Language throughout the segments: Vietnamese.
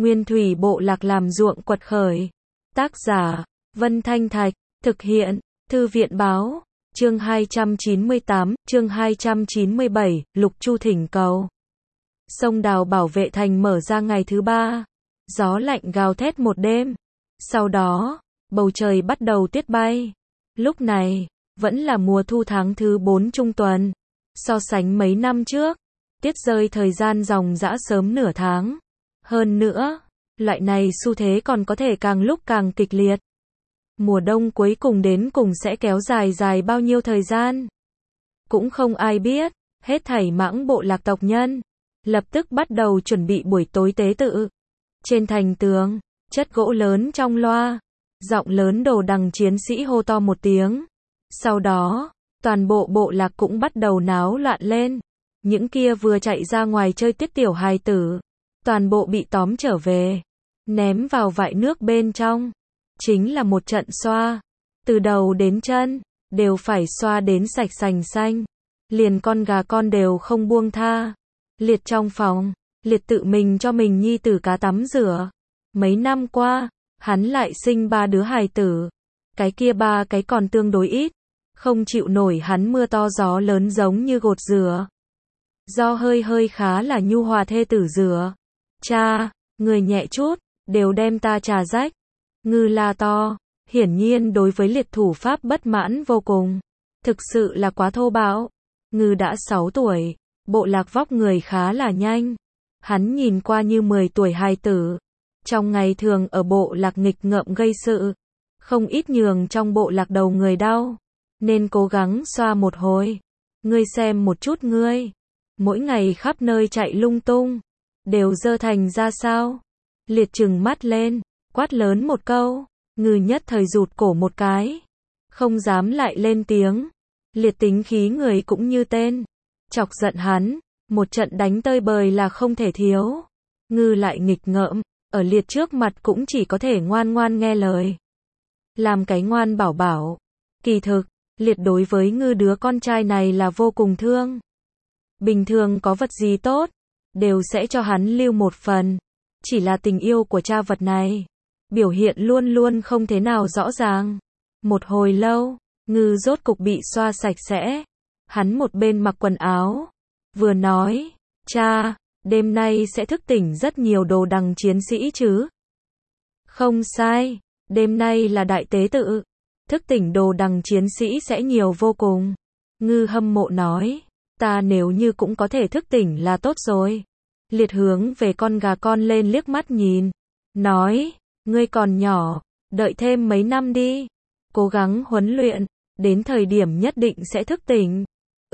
Nguyên thủy bộ lạc làm ruộng quật khởi. Tác giả, Vân Thanh Thạch, thực hiện, Thư viện báo, chương 298, chương 297, Lục Chu thỉnh cầu. Sông Đào bảo vệ thành mở ra ngày thứ 3. Gió lạnh gào thét một đêm. Sau đó, bầu trời bắt đầu tuyết bay. Lúc này, vẫn là mùa thu tháng thứ 4 trung tuần. So sánh mấy năm trước, tuyết rơi thời gian ròng rã sớm nửa tháng. Hơn nữa, loại này xu thế còn có thể càng lúc càng kịch liệt. Mùa đông cuối cùng đến cùng sẽ kéo dài bao nhiêu thời gian? Cũng không ai biết, hết thảy Mãng bộ lạc tộc nhân lập tức bắt đầu chuẩn bị buổi tối tế tự. Trên thành tường, chất gỗ lớn trong loa, giọng lớn đồ đằng chiến sĩ hô to một tiếng. Sau đó, toàn bộ bộ lạc cũng bắt đầu náo loạn lên. Những kia vừa chạy ra ngoài chơi tiết tiểu hài tử, toàn bộ bị tóm trở về, ném vào vại nước bên trong. Chính là một trận xoa, từ đầu đến chân, đều phải xoa đến sạch sành xanh. Liền con gà con đều không buông tha. Liệt trong phòng, Liệt tự mình cho mình nhi tử cá tắm rửa. Mấy năm qua, hắn lại sinh 3 đứa hài tử. Cái kia 3 cái còn tương đối ít, không chịu nổi hắn mưa to gió lớn giống như gột rửa. Do hơi khá là nhu hòa thê tử rửa. Cha, người nhẹ chút, đều đem ta trà rách. Ngư la to, hiển nhiên đối với Liệt thủ pháp bất mãn vô cùng. Thực sự là quá thô bạo. Ngư đã 6 tuổi, bộ lạc vóc người khá là nhanh. Hắn nhìn qua như 10 tuổi hài tử. Trong ngày thường ở bộ lạc nghịch ngợm gây sự, không ít nhường trong bộ lạc đầu người đau. Nên cố gắng xoa một hồi. Ngươi xem một chút ngươi. Mỗi ngày khắp nơi chạy lung tung. Đều dơ thành ra sao? Liệt trừng mắt lên, quát lớn một câu. Ngư nhất thời rụt cổ một cái. Không dám lại lên tiếng. Liệt tính khí người cũng như tên. Chọc giận hắn, một trận đánh tơi bời là không thể thiếu. Ngư lại nghịch ngợm, ở Liệt trước mặt cũng chỉ có thể ngoan ngoan nghe lời. Làm cái ngoan bảo bảo. Kỳ thực, Liệt đối với Ngư đứa con trai này là vô cùng thương. Bình thường có vật gì tốt, đều sẽ cho hắn lưu một phần. Chỉ là tình yêu của cha vật này, biểu hiện luôn luôn không thế nào rõ ràng. Một hồi lâu, Ngư rốt cục bị xoa sạch sẽ. Hắn một bên mặc quần áo, vừa nói, cha, đêm nay sẽ thức tỉnh rất nhiều đồ đằng chiến sĩ chứ? Không sai, đêm nay là đại tế tự. Thức tỉnh đồ đằng chiến sĩ sẽ nhiều vô cùng. Ngư hâm mộ nói, ta nếu như cũng có thể thức tỉnh là tốt rồi. Liệt hướng về con gà con lên liếc mắt nhìn. Nói, ngươi còn nhỏ, đợi thêm mấy năm đi. Cố gắng huấn luyện, đến thời điểm nhất định sẽ thức tỉnh.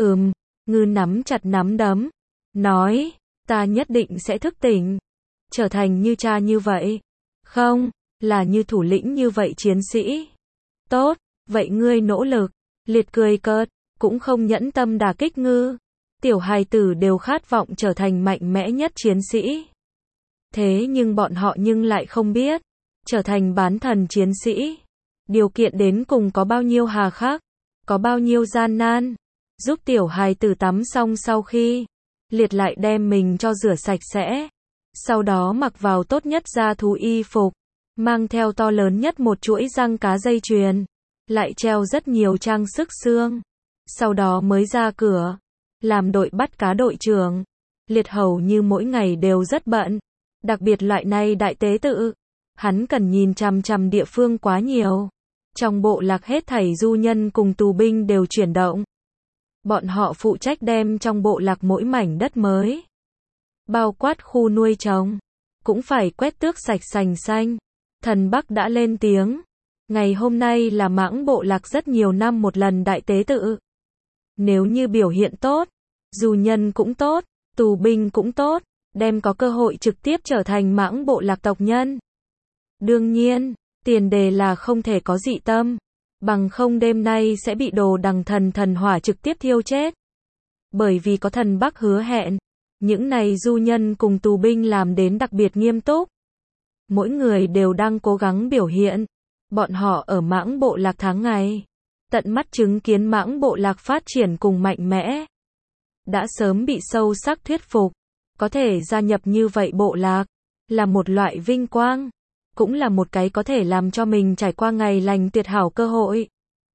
Ngư nắm chặt nắm đấm. Nói, ta nhất định sẽ thức tỉnh. Trở thành như cha như vậy. Không, là như thủ lĩnh như vậy chiến sĩ. Tốt, vậy ngươi nỗ lực. Liệt cười cợt, cũng không nhẫn tâm đả kích Ngư. Tiểu hài tử đều khát vọng trở thành mạnh mẽ nhất chiến sĩ. Thế nhưng bọn họ lại không biết, trở thành bán thần chiến sĩ, điều kiện đến cùng có bao nhiêu hà khắc, có bao nhiêu gian nan. Giúp tiểu hài tử tắm xong sau khi, Liệt lại đem mình cho rửa sạch sẽ. Sau đó mặc vào tốt nhất da thú y phục, mang theo to lớn nhất một chuỗi răng cá dây chuyền, lại treo rất nhiều trang sức xương. Sau đó mới ra cửa, làm đội bắt cá đội trưởng. Liệt hầu như mỗi ngày đều rất bận. Đặc biệt loại này đại tế tự, hắn cần nhìn chằm chằm địa phương quá nhiều. Trong bộ lạc hết thảy du nhân cùng tù binh đều chuyển động. Bọn họ phụ trách đem trong bộ lạc mỗi mảnh đất mới, bao quát khu nuôi trồng, cũng phải quét tước sạch sành xanh. Thần Bắc đã lên tiếng. Ngày hôm nay là Mãng bộ lạc rất nhiều năm một lần đại tế tự. Nếu như biểu hiện tốt, dù nhân cũng tốt, tù binh cũng tốt, đem có cơ hội trực tiếp trở thành Mãng bộ lạc tộc nhân. Đương nhiên, tiền đề là không thể có dị tâm, bằng không đêm nay sẽ bị đồ đằng thần hỏa trực tiếp thiêu chết. Bởi vì có Thần Bắc hứa hẹn, những này du nhân cùng tù binh làm đến đặc biệt nghiêm túc. Mỗi người đều đang cố gắng biểu hiện. Bọn họ ở Mãng bộ lạc tháng ngày, tận mắt chứng kiến Mãng bộ lạc phát triển cùng mạnh mẽ. Đã sớm bị sâu sắc thuyết phục, có thể gia nhập như vậy bộ lạc. là một loại vinh quang, cũng là một cái có thể làm cho mình trải qua ngày lành tuyệt hảo cơ hội.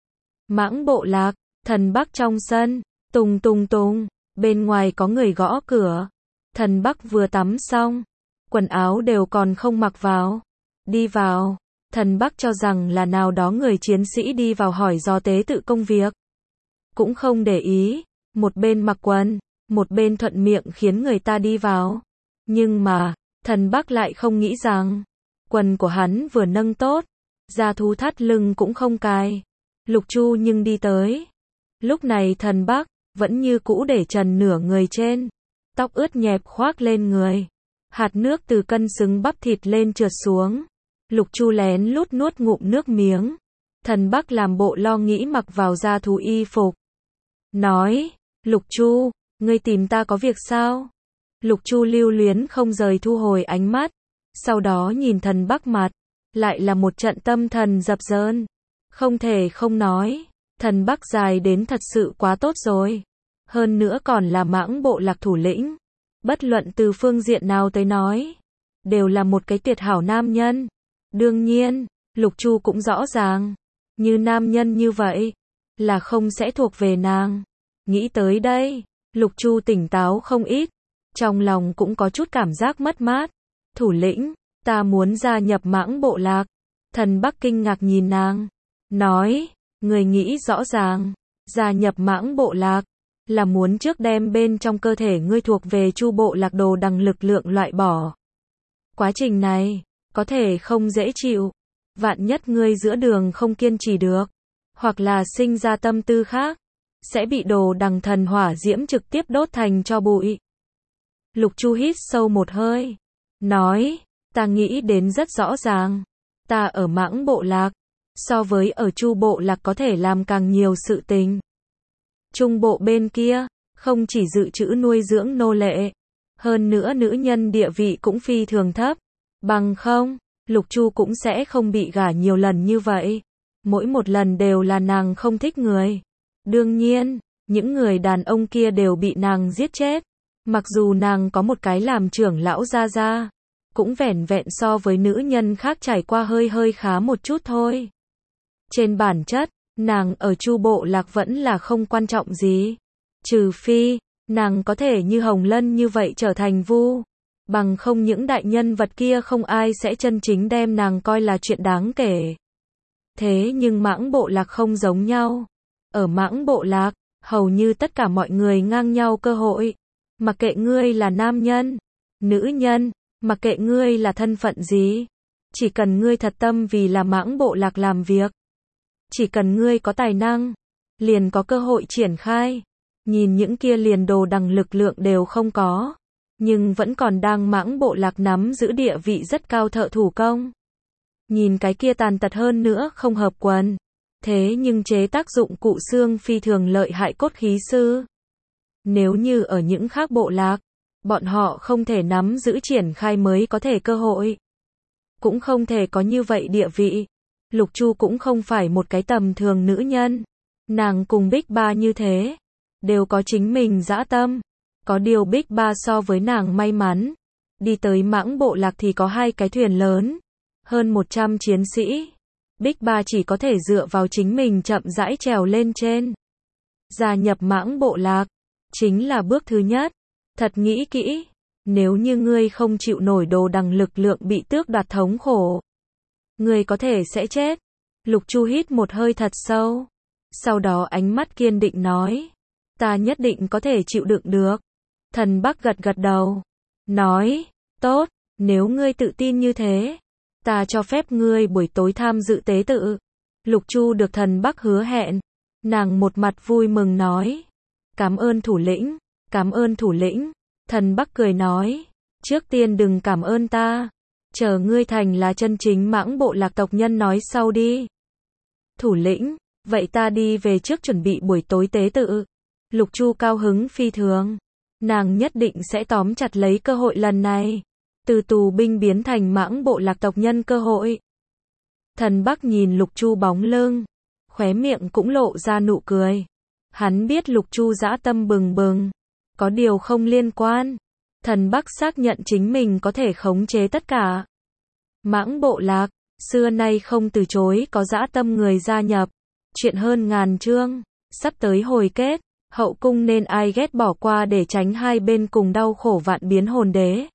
Mãng Bộ Lạc, Thần Bắc trong sân, tùng tùng tùng, bên ngoài có người gõ cửa. Thần Bắc vừa tắm xong, quần áo đều còn không mặc vào. Đi vào, Thần Bắc cho rằng là nào đó người chiến sĩ đi vào hỏi dò tế tự công việc. Cũng không để ý, một bên mặc quần, một bên thuận miệng khiến người ta đi vào. Nhưng mà, Thần Bắc lại không nghĩ rằng, quần của hắn vừa nâng tốt, da thú thắt lưng cũng không cài. Lục Chu nhưng đi tới. Lúc này Thần Bắc, vẫn như cũ để trần nửa người trên. Tóc ướt nhẹp khoác lên người. Hạt nước từ cân xứng bắp thịt lên trượt xuống. Lục Chu lén lút nuốt ngụm nước miếng. Thần Bắc làm bộ lo nghĩ mặc vào da thú y phục. Nói, Lục Chu, ngươi tìm ta có việc sao? Lục Chu lưu luyến không rời thu hồi ánh mắt. Sau đó nhìn Thần Bắc mặt. Lại là một trận tâm thần dập dờn. Không thể không nói. Thần Bắc dài đến thật sự quá tốt rồi. Hơn nữa còn là Mãng Bộ Lạc thủ lĩnh. Bất luận từ phương diện nào tới nói. Đều là một cái tuyệt hảo nam nhân. Đương nhiên, Lục Chu cũng rõ ràng. Như nam nhân như vậy. Là không sẽ thuộc về nàng. Nghĩ tới đây. Lục Chu tỉnh táo không ít. Trong lòng cũng có chút cảm giác mất mát. Thủ lĩnh, ta muốn gia nhập Mãng Bộ Lạc. Thần Bắc kinh ngạc nhìn nàng. Nói, người nghĩ rõ ràng. Gia nhập Mãng Bộ Lạc. Là muốn trước đem bên trong cơ thể ngươi thuộc về Chu Bộ Lạc đồ đằng lực lượng loại bỏ. Quá trình này, có thể không dễ chịu. Vạn nhất ngươi giữa đường không kiên trì được. Hoặc là sinh ra tâm tư khác. Sẽ bị đồ đằng thần hỏa diễm trực tiếp đốt thành tro bụi. Lục Chu hít sâu một hơi. Nói, ta nghĩ đến rất rõ ràng. Ta ở Mãng Bộ Lạc. So với ở Chu Bộ Lạc có thể làm càng nhiều sự tình. Trung Bộ bên kia, không chỉ dự trữ nuôi dưỡng nô lệ. Hơn nữa nữ nhân địa vị cũng phi thường thấp. Bằng không, Lục Chu cũng sẽ không bị gả nhiều lần như vậy. Mỗi một lần đều là nàng không thích người. Đương nhiên, những người đàn ông kia đều bị nàng giết chết. Mặc dù nàng có một cái làm trưởng lão gia gia, cũng vẻn vẹn so với nữ nhân khác trải qua hơi khá một chút thôi. Trên bản chất, nàng ở Chu Bộ Lạc vẫn là không quan trọng gì. Trừ phi, nàng có thể như Hồng Lân như vậy trở thành vu. Bằng không những đại nhân vật kia không ai sẽ chân chính đem nàng coi là chuyện đáng kể. Thế nhưng Mãng Bộ Lạc không giống nhau. Ở Mãng Bộ Lạc, hầu như tất cả mọi người ngang nhau cơ hội. Mặc kệ ngươi là nam nhân, nữ nhân, mặc kệ ngươi là thân phận gì. Chỉ cần ngươi thật tâm vì là Mãng Bộ Lạc làm việc. Chỉ cần ngươi có tài năng, liền có cơ hội triển khai. Nhìn những kia liền đồ đằng lực lượng đều không có. Nhưng vẫn còn đang Mãng Bộ Lạc nắm giữ địa vị rất cao thợ thủ công. Nhìn cái kia tàn tật hơn nữa không hợp quần. Thế nhưng chế tác dụng cụ xương phi thường lợi hại cốt khí sư. Nếu như ở những khác bộ lạc, bọn họ không thể nắm giữ triển khai mới có thể cơ hội. Cũng không thể có như vậy địa vị. Lục Chu cũng không phải một cái tầm thường nữ nhân. Nàng cùng Bích Ba như thế. Đều có chính mình dã tâm. Có điều Bích Ba so với nàng may mắn. Đi tới Mãng Bộ Lạc thì có 2 cái thuyền lớn. Hơn 100 chiến sĩ. Bích Ba chỉ có thể dựa vào chính mình chậm rãi trèo lên trên. Gia nhập Mãng Bộ Lạc. Chính là bước thứ nhất. Thật nghĩ kỹ. Nếu như ngươi không chịu nổi đồ đằng lực lượng bị tước đoạt thống khổ. Ngươi có thể sẽ chết. Lục Chu hít một hơi thật sâu. Sau đó ánh mắt kiên định nói. Ta nhất định có thể chịu đựng được. Thần Bắc gật gật đầu. Nói, tốt, nếu ngươi tự tin như thế. Ta cho phép ngươi buổi tối tham dự tế tự. Lục Chu được Thần Bắc hứa hẹn. Nàng một mặt vui mừng nói. Cảm ơn thủ lĩnh, cảm ơn thủ lĩnh. Thần Bắc cười nói. Trước tiên đừng cảm ơn ta. Chờ ngươi thành là chân chính Mãng Bộ Lạc tộc nhân nói sau đi. Thủ lĩnh, vậy ta đi về trước chuẩn bị buổi tối tế tự. Lục Chu cao hứng phi thường. Nàng nhất định sẽ tóm chặt lấy cơ hội lần này. Từ tù binh biến thành Mãng Bộ Lạc tộc nhân cơ hội. Thần Bắc nhìn Lục Chu bóng lưng. Khóe miệng cũng lộ ra nụ cười. Hắn biết Lục Chu dã tâm bừng bừng. Có điều không liên quan. Thần Bắc xác nhận chính mình có thể khống chế tất cả. Mãng bộ lạc, xưa nay không từ chối có dã tâm người gia nhập. Chuyện hơn ngàn chương, sắp tới hồi kết, hậu cung nên ai ghét bỏ qua để tránh hai bên cùng đau khổ vạn biến hồn đế.